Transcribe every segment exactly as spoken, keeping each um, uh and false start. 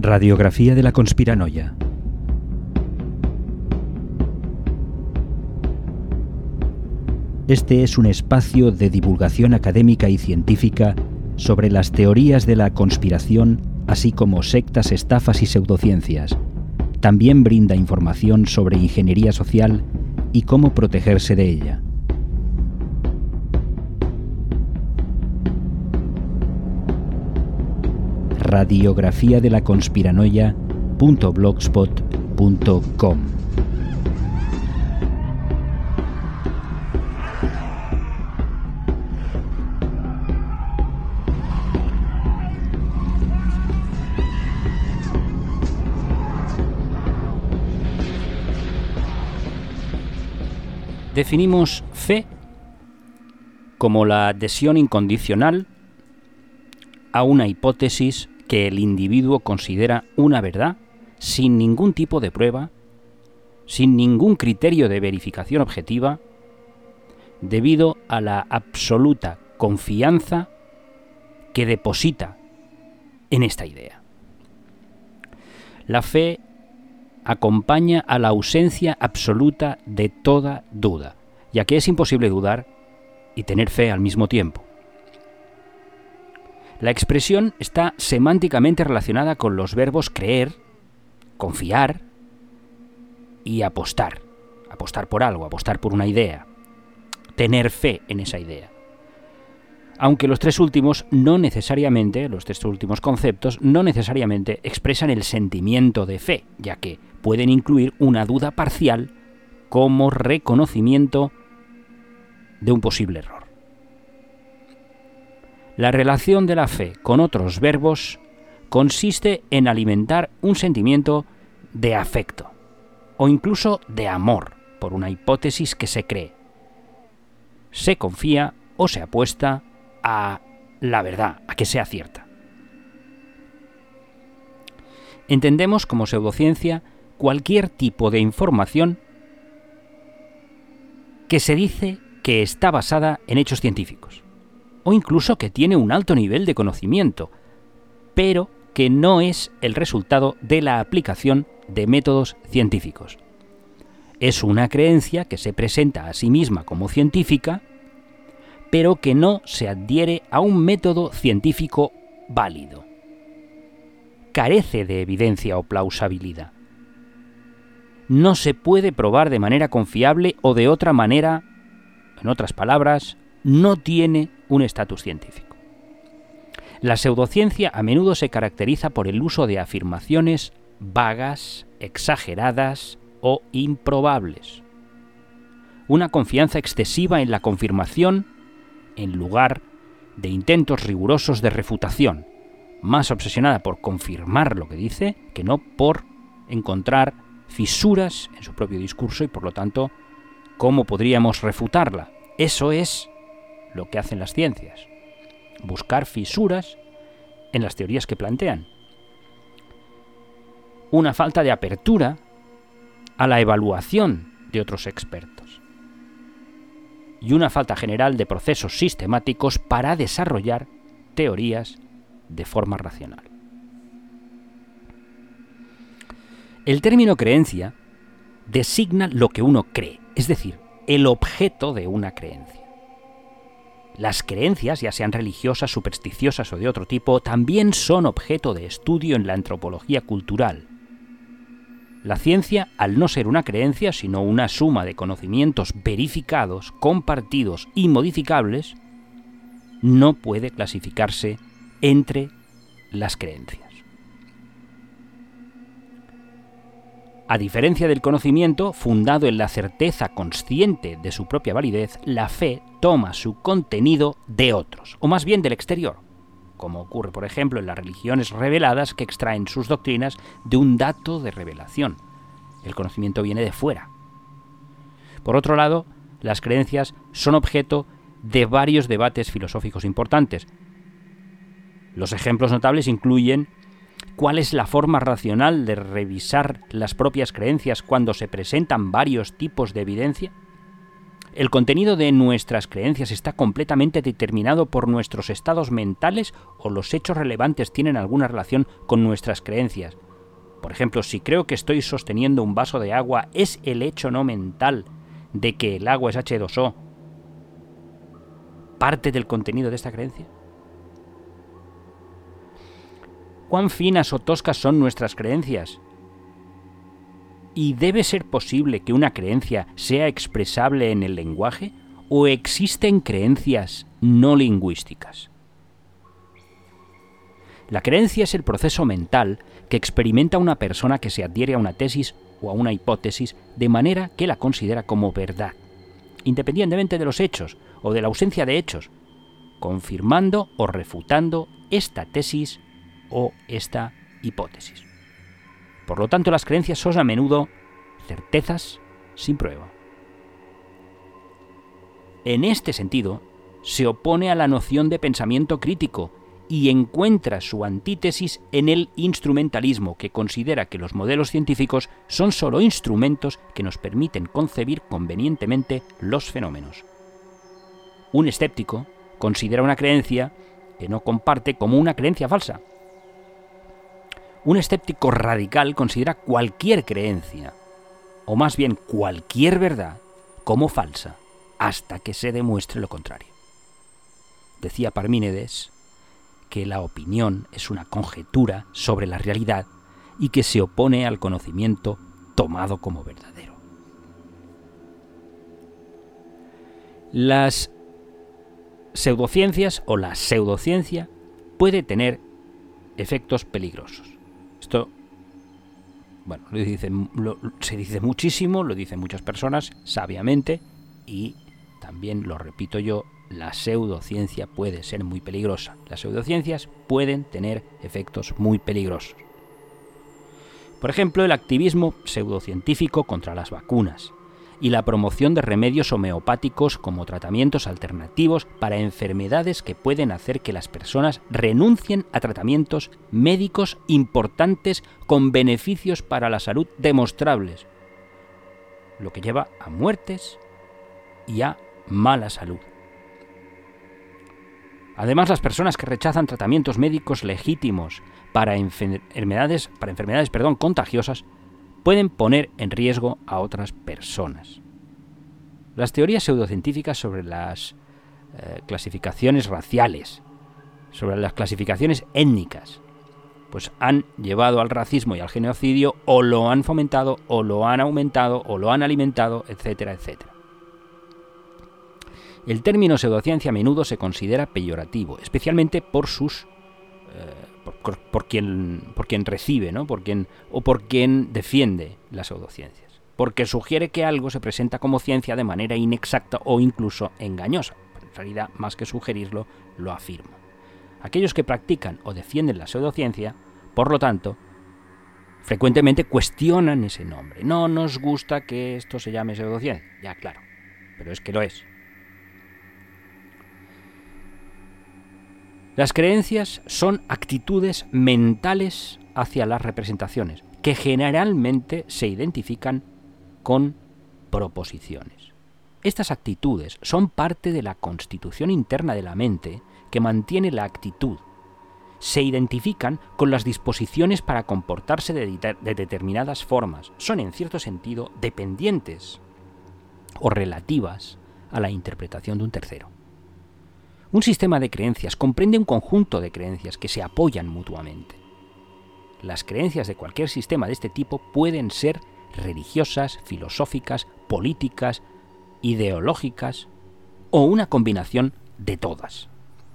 Radiografía de la conspiranoia. Este es un espacio de divulgación académica y científica sobre las teorías de la conspiración, así como sectas, estafas y pseudociencias. También brinda información sobre ingeniería social y cómo protegerse de ella. Radiografía de la conspiranoia punto blogspot punto com. Definimos fe como la adhesión incondicional a una hipótesis que el individuo considera una verdad sin ningún tipo de prueba, sin ningún criterio de verificación objetiva, debido a la absoluta confianza que deposita en esta idea. La fe acompaña a la ausencia absoluta de toda duda, ya que es imposible dudar y tener fe al mismo tiempo. La expresión está semánticamente relacionada con los verbos creer, confiar y apostar. Apostar por algo, apostar por una idea, tener fe en esa idea. Aunque los tres últimos no necesariamente, los tres últimos conceptos, no necesariamente expresan el sentimiento de fe, ya que pueden incluir una duda parcial como reconocimiento de un posible error. La relación de la fe con otros verbos consiste en alimentar un sentimiento de afecto o incluso de amor por una hipótesis que se cree. Se confía o se apuesta a la verdad, a que sea cierta. Entendemos como pseudociencia cualquier tipo de información que se dice que está basada en hechos científicos, o incluso que tiene un alto nivel de conocimiento, pero que no es el resultado de la aplicación de métodos científicos. Es una creencia que se presenta a sí misma como científica, pero que no se adhiere a un método científico válido. Carece de evidencia o plausibilidad. No se puede probar de manera confiable o de otra manera, en otras palabras, no tiene un estatus científico. La pseudociencia a menudo se caracteriza por el uso de afirmaciones vagas, exageradas o improbables. Una confianza excesiva en la confirmación en lugar de intentos rigurosos de refutación, más obsesionada por confirmar lo que dice que no por encontrar fisuras en su propio discurso y, por lo tanto, cómo podríamos refutarla. Eso es lo que hacen las ciencias, buscar fisuras en las teorías que plantean. Una falta de apertura a la evaluación de otros expertos y una falta general de procesos sistemáticos para desarrollar teorías de forma racional. El término creencia designa lo que uno cree, es decir, el objeto de una creencia. Las creencias, ya sean religiosas, supersticiosas o de otro tipo, también son objeto de estudio en la antropología cultural. La ciencia, al no ser una creencia, sino una suma de conocimientos verificados, compartidos y modificables, no puede clasificarse entre las creencias. A diferencia del conocimiento, fundado en la certeza consciente de su propia validez, la fe toma su contenido de otros, o más bien del exterior, como ocurre, por ejemplo, en las religiones reveladas que extraen sus doctrinas de un dato de revelación. El conocimiento viene de fuera. Por otro lado, las creencias son objeto de varios debates filosóficos importantes. Los ejemplos notables incluyen ¿cuál es la forma racional de revisar las propias creencias cuando se presentan varios tipos de evidencia? ¿El contenido de nuestras creencias está completamente determinado por nuestros estados mentales o los hechos relevantes tienen alguna relación con nuestras creencias? Por ejemplo, si creo que estoy sosteniendo un vaso de agua, ¿es el hecho no mental de que el agua es hache dos o parte del contenido de esta creencia? ¿Cuán finas o toscas son nuestras creencias? ¿Y debe ser posible que una creencia sea expresable en el lenguaje o existen creencias no lingüísticas? La creencia es el proceso mental que experimenta una persona que se adhiere a una tesis o a una hipótesis de manera que la considera como verdad, independientemente de los hechos o de la ausencia de hechos, confirmando o refutando esta tesis o esta hipótesis. Por lo tanto, las creencias son a menudo certezas sin prueba. En este sentido, se opone a la noción de pensamiento crítico y encuentra su antítesis en el instrumentalismo, que considera que los modelos científicos son solo instrumentos que nos permiten concebir convenientemente los fenómenos. Un escéptico considera una creencia que no comparte como una creencia falsa. Un escéptico radical considera cualquier creencia, o más bien cualquier verdad, como falsa, hasta que se demuestre lo contrario. Decía Parménides que la opinión es una conjetura sobre la realidad y que se opone al conocimiento tomado como verdadero. Las pseudociencias o la pseudociencia puede tener efectos peligrosos. Esto, bueno, lo dice, lo, se dice muchísimo, lo dicen muchas personas, sabiamente, y también lo repito yo, la pseudociencia puede ser muy peligrosa. Las pseudociencias pueden tener efectos muy peligrosos. Por ejemplo, el activismo pseudocientífico contra las vacunas y la promoción de remedios homeopáticos como tratamientos alternativos para enfermedades que pueden hacer que las personas renuncien a tratamientos médicos importantes con beneficios para la salud demostrables, lo que lleva a muertes y a mala salud. Además, las personas que rechazan tratamientos médicos legítimos para enfermedades, para enfermedades perdón, contagiosas pueden poner en riesgo a otras personas. Las teorías pseudocientíficas sobre las eh, clasificaciones raciales, sobre las clasificaciones étnicas, pues han llevado al racismo y al genocidio, o lo han fomentado, o lo han aumentado, o lo han alimentado, etcétera, etcétera. El término pseudociencia a menudo se considera peyorativo, especialmente por sus eh, por, por quien por quien recibe, ¿no? Por quien o por quien defiende las pseudociencias, porque sugiere que algo se presenta como ciencia de manera inexacta o incluso engañosa. En realidad, más que sugerirlo, lo afirma. Aquellos que practican o defienden la pseudociencia, por lo tanto, frecuentemente cuestionan ese nombre. No nos gusta que esto se llame pseudociencia. Ya, claro, pero es que lo es. Las creencias son actitudes mentales hacia las representaciones, que generalmente se identifican con proposiciones. Estas actitudes son parte de la constitución interna de la mente que mantiene la actitud. Se identifican con las disposiciones para comportarse de, de, de determinadas formas. Son, en cierto sentido, dependientes o relativas a la interpretación de un tercero. Un sistema de creencias comprende un conjunto de creencias que se apoyan mutuamente. Las creencias de cualquier sistema de este tipo pueden ser religiosas, filosóficas, políticas, ideológicas o una combinación de todas.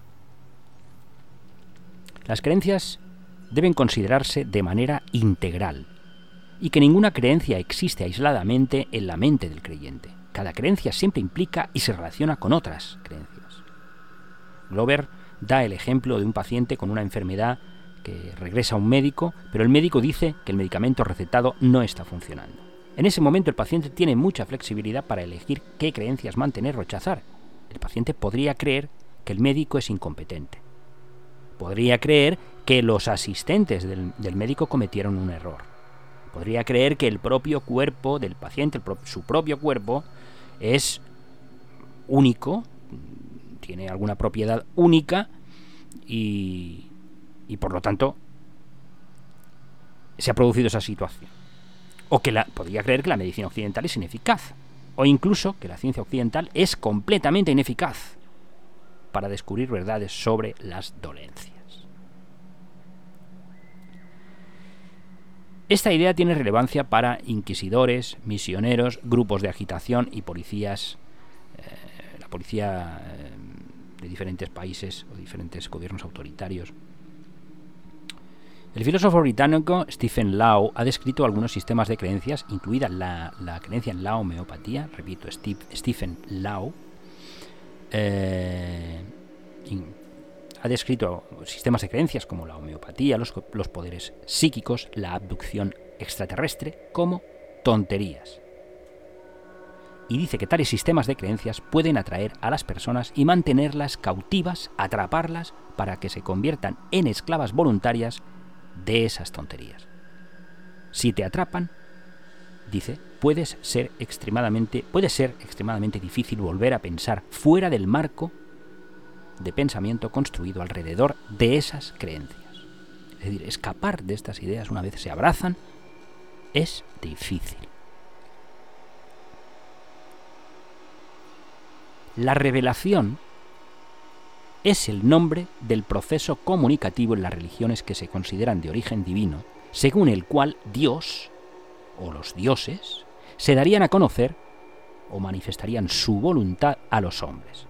Las creencias deben considerarse de manera integral y que ninguna creencia existe aisladamente en la mente del creyente. Cada creencia siempre implica y se relaciona con otras creencias. Glover da el ejemplo de un paciente con una enfermedad que regresa a un médico, pero el médico dice que el medicamento recetado no está funcionando. En ese momento el paciente tiene mucha flexibilidad para elegir qué creencias mantener o rechazar. El paciente podría creer que el médico es incompetente. Podría creer que los asistentes del, del médico cometieron un error. Podría creer que el propio cuerpo del paciente, el pro, su propio cuerpo, es único, tiene alguna propiedad única y, y por lo tanto se ha producido esa situación. O que la, podría creer que la medicina occidental es ineficaz, o incluso que la ciencia occidental es completamente ineficaz para descubrir verdades sobre las dolencias. Esta idea tiene relevancia para inquisidores, misioneros, grupos de agitación y policías, eh, la policía eh, de diferentes países o diferentes gobiernos autoritarios. El filósofo británico Stephen Law ha descrito algunos sistemas de creencias, incluida la, la creencia en la homeopatía, repito, Steve, Stephen Law, eh, ha descrito sistemas de creencias como la homeopatía, los, los poderes psíquicos, la abducción extraterrestre, como tonterías. Y dice que tales sistemas de creencias pueden atraer a las personas y mantenerlas cautivas, atraparlas, para que se conviertan en esclavas voluntarias de esas tonterías. Si te atrapan, dice, puedes ser extremadamente, puede ser extremadamente difícil volver a pensar fuera del marco de pensamiento construido alrededor de esas creencias. Es decir, escapar de estas ideas una vez se abrazan es difícil. La revelación es el nombre del proceso comunicativo en las religiones que se consideran de origen divino, según el cual Dios, o los dioses, se darían a conocer o manifestarían su voluntad a los hombres.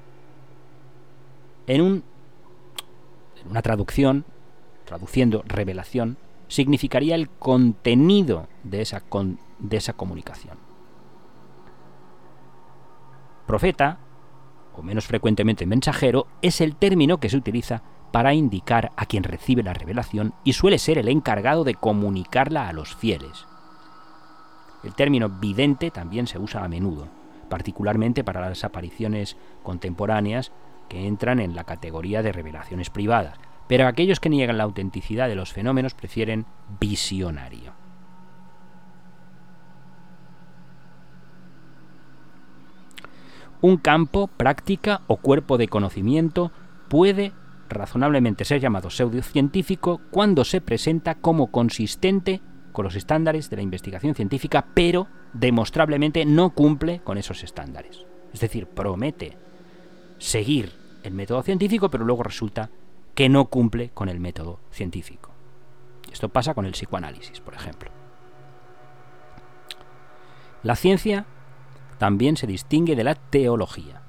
En, un, en una traducción, traduciendo revelación, significaría el contenido de esa, con, de esa comunicación. Profeta, o menos frecuentemente mensajero, es el término que se utiliza para indicar a quien recibe la revelación y suele ser el encargado de comunicarla a los fieles. El término vidente también se usa a menudo, particularmente para las apariciones contemporáneas que entran en la categoría de revelaciones privadas, pero aquellos que niegan la autenticidad de los fenómenos prefieren visionario. Un campo, práctica o cuerpo de conocimiento puede razonablemente ser llamado pseudocientífico cuando se presenta como consistente con los estándares de la investigación científica, pero demostrablemente no cumple con esos estándares. Es decir, promete seguir el método científico, pero luego resulta que no cumple con el método científico. Esto pasa con el psicoanálisis, por ejemplo. La ciencia también se distingue de la teología.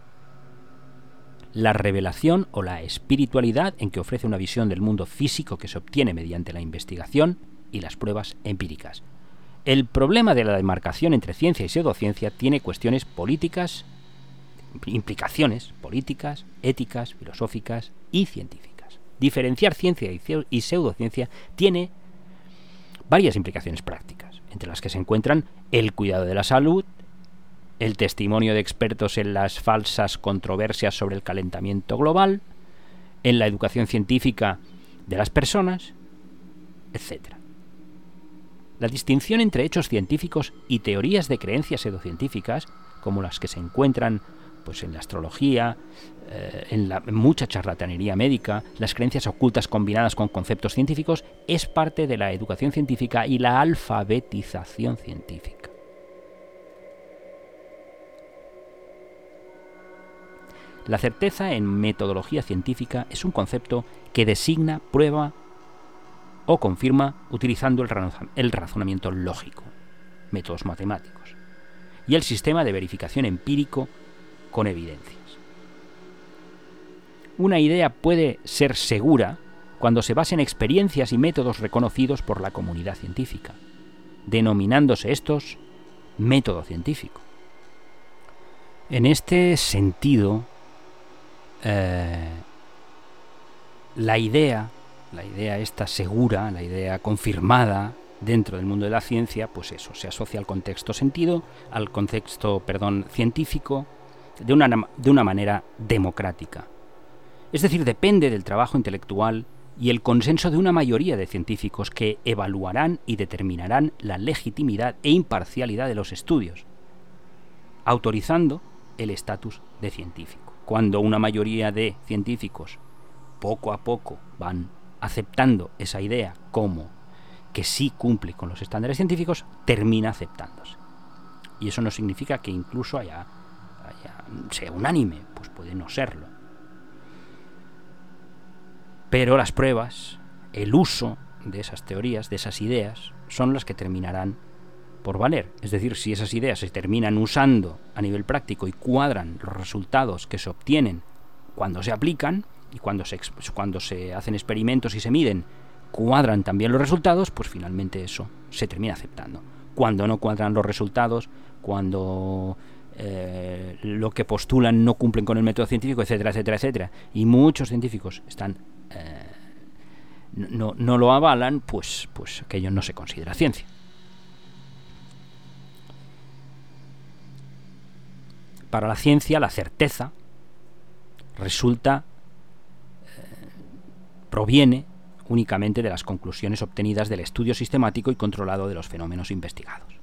La revelación o la espiritualidad, en que ofrece una visión del mundo físico que se obtiene mediante la investigación y las pruebas empíricas. El problema de la demarcación entre ciencia y pseudociencia tiene cuestiones políticas, implicaciones políticas, éticas, filosóficas y científicas. Diferenciar ciencia y pseudociencia tiene varias implicaciones prácticas, entre las que se encuentran el cuidado de la salud, el testimonio de expertos en las falsas controversias sobre el calentamiento global, en la educación científica de las personas, etcétera. La distinción entre hechos científicos y teorías de creencias pseudocientíficas, como las que se encuentran pues, en la astrología, eh, en, la, en mucha charlatanería médica, las creencias ocultas combinadas con conceptos científicos, es parte de la educación científica y la alfabetización científica. La certeza en metodología científica es un concepto que designa, prueba o confirma utilizando el, razon- el razonamiento lógico, métodos matemáticos, y el sistema de verificación empírico con evidencias. Una idea puede ser segura cuando se basa en experiencias y métodos reconocidos por la comunidad científica, denominándose estos método científico. En este sentido, eh, la idea, la idea esta segura, la idea confirmada dentro del mundo de la ciencia, pues eso, se asocia al contexto sentido, al contexto, perdón, científico, de una, de una manera democrática. Es decir, depende del trabajo intelectual y el consenso de una mayoría de científicos que evaluarán y determinarán la legitimidad e imparcialidad de los estudios, autorizando el estatus de científico. Cuando una mayoría de científicos poco a poco van aceptando esa idea como que sí cumple con los estándares científicos, termina aceptándose. Y eso no significa que incluso haya, haya sea unánime, pues puede no serlo. Pero las pruebas, el uso de esas teorías, de esas ideas, son las que terminarán por valer. Es decir, si esas ideas se terminan usando a nivel práctico y cuadran los resultados que se obtienen cuando se aplican y cuando se, cuando se hacen experimentos y se miden, cuadran también los resultados, pues finalmente eso se termina aceptando. Cuando no cuadran los resultados, cuando eh, lo que postulan no cumplen con el método científico, etcétera, etcétera, etcétera, y muchos científicos están eh, no, no lo avalan, pues, pues aquello no se considera ciencia. Para la ciencia, la certeza resulta, eh, proviene únicamente de las conclusiones obtenidas del estudio sistemático y controlado de los fenómenos investigados.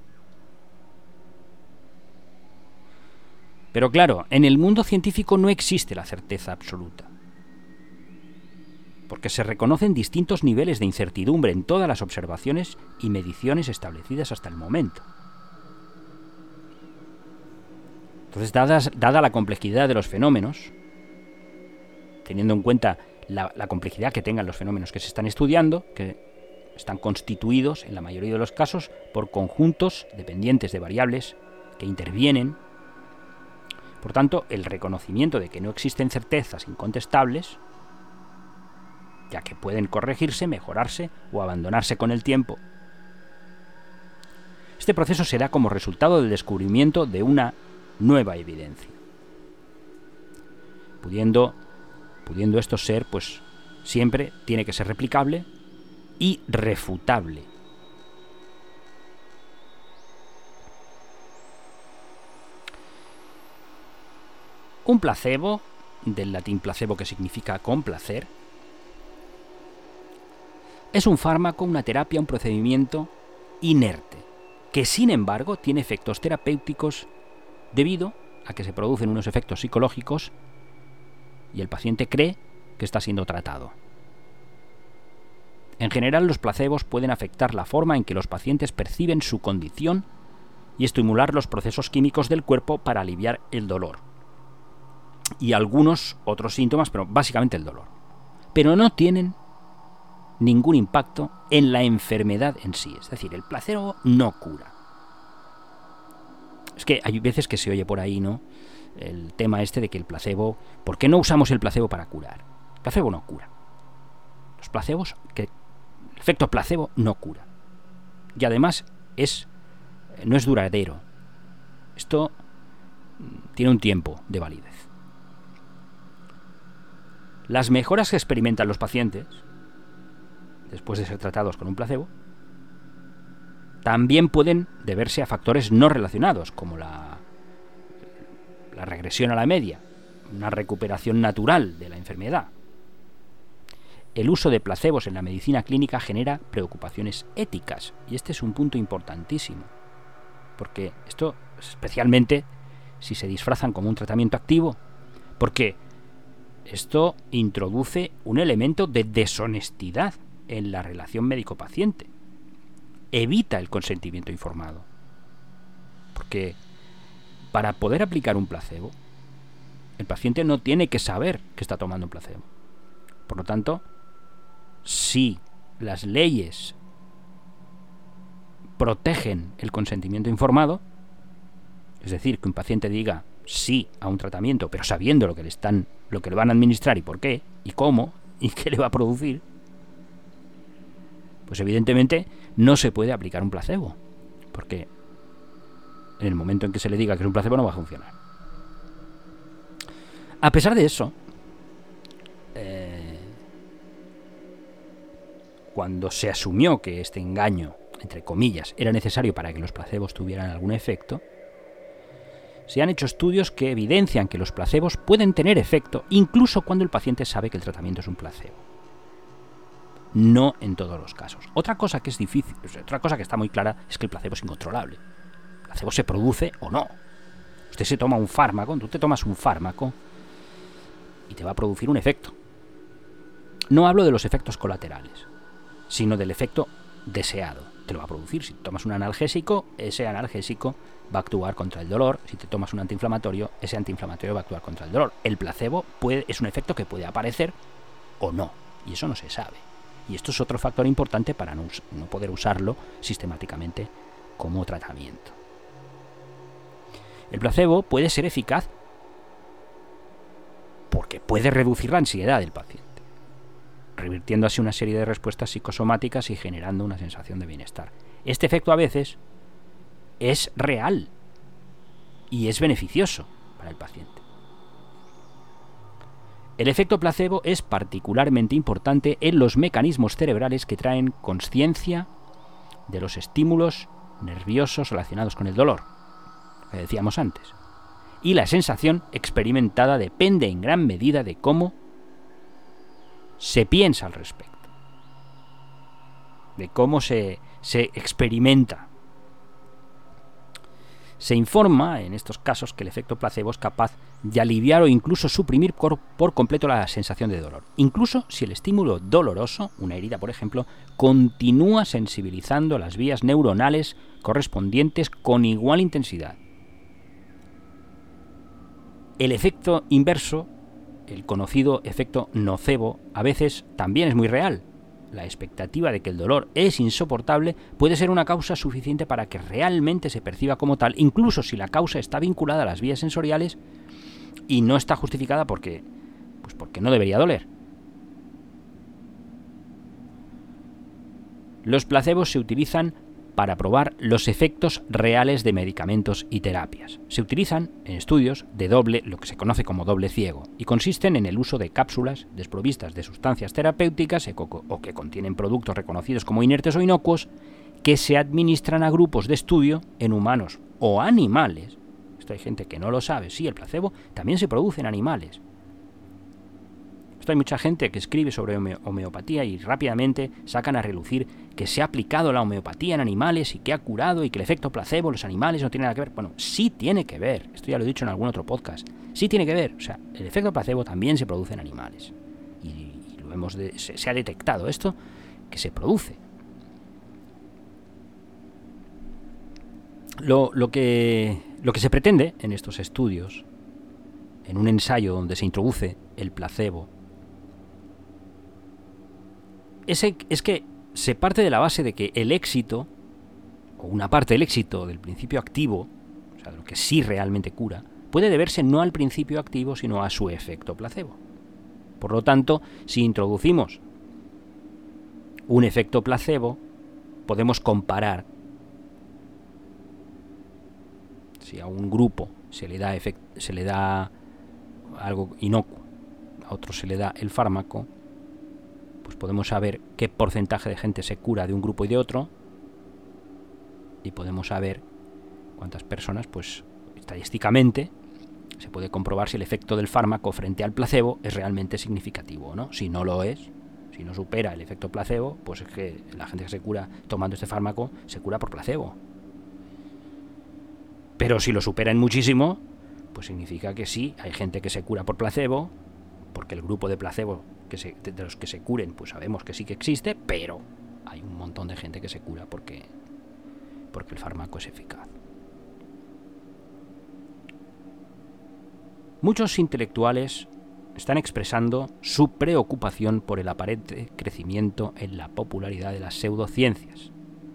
Pero claro, en el mundo científico no existe la certeza absoluta, porque se reconocen distintos niveles de incertidumbre en todas las observaciones y mediciones establecidas hasta el momento. Entonces, dadas, dada la complejidad de los fenómenos, teniendo en cuenta la, la complejidad que tengan los fenómenos que se están estudiando, que están constituidos, en la mayoría de los casos, por conjuntos dependientes de variables que intervienen, por tanto, el reconocimiento de que no existen certezas incontestables, ya que pueden corregirse, mejorarse o abandonarse con el tiempo. Este proceso se da como resultado del descubrimiento de una nueva evidencia, pudiendo, pudiendo esto ser, pues siempre tiene que ser replicable y refutable. Un placebo, del latín placebo, que significa complacer, es un fármaco, una terapia, un procedimiento inerte, que sin embargo tiene efectos terapéuticos debido a que se producen unos efectos psicológicos y el paciente cree que está siendo tratado. En general, los placebos pueden afectar la forma en que los pacientes perciben su condición y estimular los procesos químicos del cuerpo para aliviar el dolor y algunos otros síntomas, pero básicamente el dolor. Pero no tienen ningún impacto en la enfermedad en sí. Es decir, el placebo no cura. Es que hay veces que se oye por ahí, ¿no?, el tema este de que el placebo... ¿Por qué no usamos el placebo para curar? El placebo no cura. Los placebos... que el efecto placebo no cura. Y además es no es duradero. Esto tiene un tiempo de validez. Las mejoras que experimentan los pacientes después de ser tratados con un placebo también pueden deberse a factores no relacionados, como la, la regresión a la media, una recuperación natural de la enfermedad. El uso de placebos en la medicina clínica genera preocupaciones éticas, y este es un punto importantísimo, porque esto, especialmente si se disfrazan como un tratamiento activo, porque esto introduce un elemento de deshonestidad en la relación médico-paciente. Evita el consentimiento informado. Porque para poder aplicar un placebo, el paciente no tiene que saber que está tomando un placebo. Por lo tanto, si las leyes protegen el consentimiento informado, es decir, que un paciente diga sí a un tratamiento, pero sabiendo lo que le están, lo que le van a administrar y por qué, y cómo, y qué le va a producir, pues evidentemente no se puede aplicar un placebo, porque en el momento en que se le diga que es un placebo no va a funcionar. A pesar de eso, eh, cuando se asumió que este engaño, entre comillas, era necesario para que los placebos tuvieran algún efecto, se han hecho estudios que evidencian que los placebos pueden tener efecto incluso cuando el paciente sabe que el tratamiento es un placebo. No en todos los casos. Otra cosa que es difícil, otra cosa que está muy clara es que el placebo es incontrolable. El placebo se produce o no. Usted se toma un fármaco, tú te tomas un fármaco y te va a producir un efecto. No hablo de los efectos colaterales, sino del efecto deseado. Te lo va a producir. Si tomas un analgésico, ese analgésico va a actuar contra el dolor. Si te tomas un antiinflamatorio, ese antiinflamatorio va a actuar contra el dolor. El placebo puede, es un efecto que puede aparecer o no, y eso no se sabe. Y esto es otro factor importante para no, no poder usarlo sistemáticamente como tratamiento. El placebo puede ser eficaz porque puede reducir la ansiedad del paciente, revirtiendo así una serie de respuestas psicosomáticas y generando una sensación de bienestar. Este efecto a veces es real y es beneficioso para el paciente. El efecto placebo es particularmente importante en los mecanismos cerebrales que traen consciencia de los estímulos nerviosos relacionados con el dolor, que decíamos antes. Y la sensación experimentada depende en gran medida de cómo se piensa al respecto, de cómo se, se experimenta. Se informa, en estos casos, que el efecto placebo es capaz de aliviar o incluso suprimir por, por completo la sensación de dolor, incluso si el estímulo doloroso, una herida por ejemplo, continúa sensibilizando las vías neuronales correspondientes con igual intensidad. El efecto inverso, el conocido efecto nocebo, a veces también es muy real. La expectativa de que el dolor es insoportable puede ser una causa suficiente para que realmente se perciba como tal, incluso si la causa está vinculada a las vías sensoriales y no está justificada porque, pues porque no debería doler. Los placebos se utilizan para probar los efectos reales de medicamentos y terapias. Se utilizan en estudios de doble, lo que se conoce como doble ciego, y consisten en el uso de cápsulas desprovistas de sustancias terapéuticas o que contienen productos reconocidos como inertes o inocuos que se administran a grupos de estudio en humanos o animales. Esto hay gente que no lo sabe. Sí, el placebo también se produce en animales. Hay mucha gente que escribe sobre homeopatía y rápidamente sacan a relucir que se ha aplicado la homeopatía en animales y que ha curado y que el efecto placebo en los animales no tiene nada que ver. Bueno, sí tiene que ver. Esto ya lo he dicho en algún otro podcast. Sí tiene que ver. O sea, el efecto placebo también se produce en animales. Y, y lo hemos de, se, se ha detectado esto, que se produce. Lo, lo, que, lo que se pretende en estos estudios, en un ensayo donde se introduce el placebo, es que se parte de la base de que el éxito, o una parte del éxito del principio activo, o sea, de lo que sí realmente cura, puede deberse no al principio activo, sino a su efecto placebo. Por lo tanto, si introducimos un efecto placebo, podemos comparar si a un grupo se le da, efect- se le da algo inocuo, a otro se le da el fármaco, pues podemos saber qué porcentaje de gente se cura de un grupo y de otro, y podemos saber cuántas personas, pues estadísticamente, se puede comprobar si el efecto del fármaco frente al placebo es realmente significativo o no. Si no lo es, si no supera el efecto placebo, pues es que la gente que se cura tomando este fármaco se cura por placebo. Pero si lo superan muchísimo, pues significa que sí, hay gente que se cura por placebo, porque el grupo de placebo que se, de, de los que se curen, pues sabemos que sí que existe, pero hay un montón de gente que se cura porque, porque el fármaco es eficaz. Muchos intelectuales están expresando su preocupación por el aparente crecimiento en la popularidad de las pseudociencias,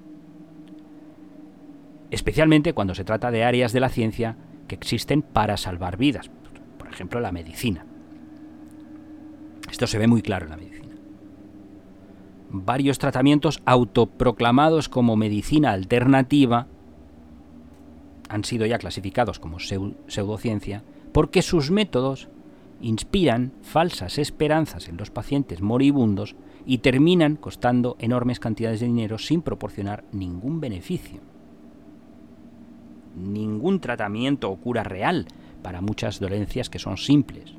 especialmente cuando se trata de áreas de la ciencia que existen para salvar vidas, por ejemplo la medicina. Esto se ve muy claro en la medicina. Varios tratamientos autoproclamados como medicina alternativa han sido ya clasificados como pseudociencia porque sus métodos inspiran falsas esperanzas en los pacientes moribundos y terminan costando enormes cantidades de dinero sin proporcionar ningún beneficio. Ningún tratamiento o cura real para muchas dolencias que son simples.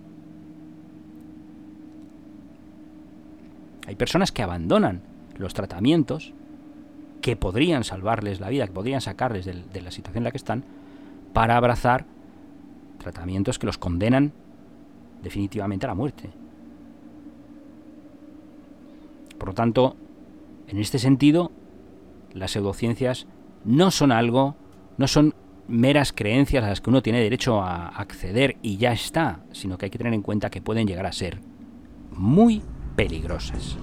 Hay personas que abandonan los tratamientos que podrían salvarles la vida, que podrían sacarles de, de la situación en la que están, para abrazar tratamientos que los condenan definitivamente a la muerte. Por lo tanto, en este sentido, las pseudociencias no son algo, no son meras creencias a las que uno tiene derecho a acceder y ya está, sino que hay que tener en cuenta que pueden llegar a ser muy peligrosas.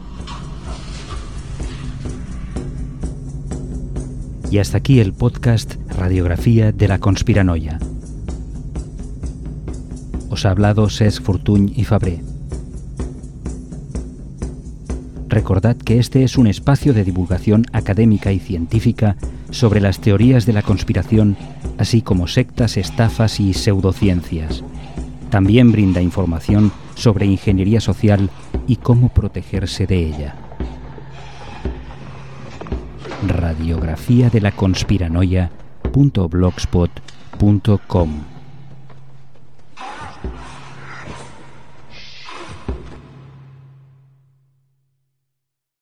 Y hasta aquí el podcast Radiografía de la Conspiranoia. Os ha hablado Cesc Fortuny y Fabré. Recordad que este es un espacio de divulgación académica y científica sobre las teorías de la conspiración, así como sectas, estafas y pseudociencias. También brinda información sobre ingeniería social y cómo protegerse de ella. Radiografía de la conspiranoia punto blogspot punto com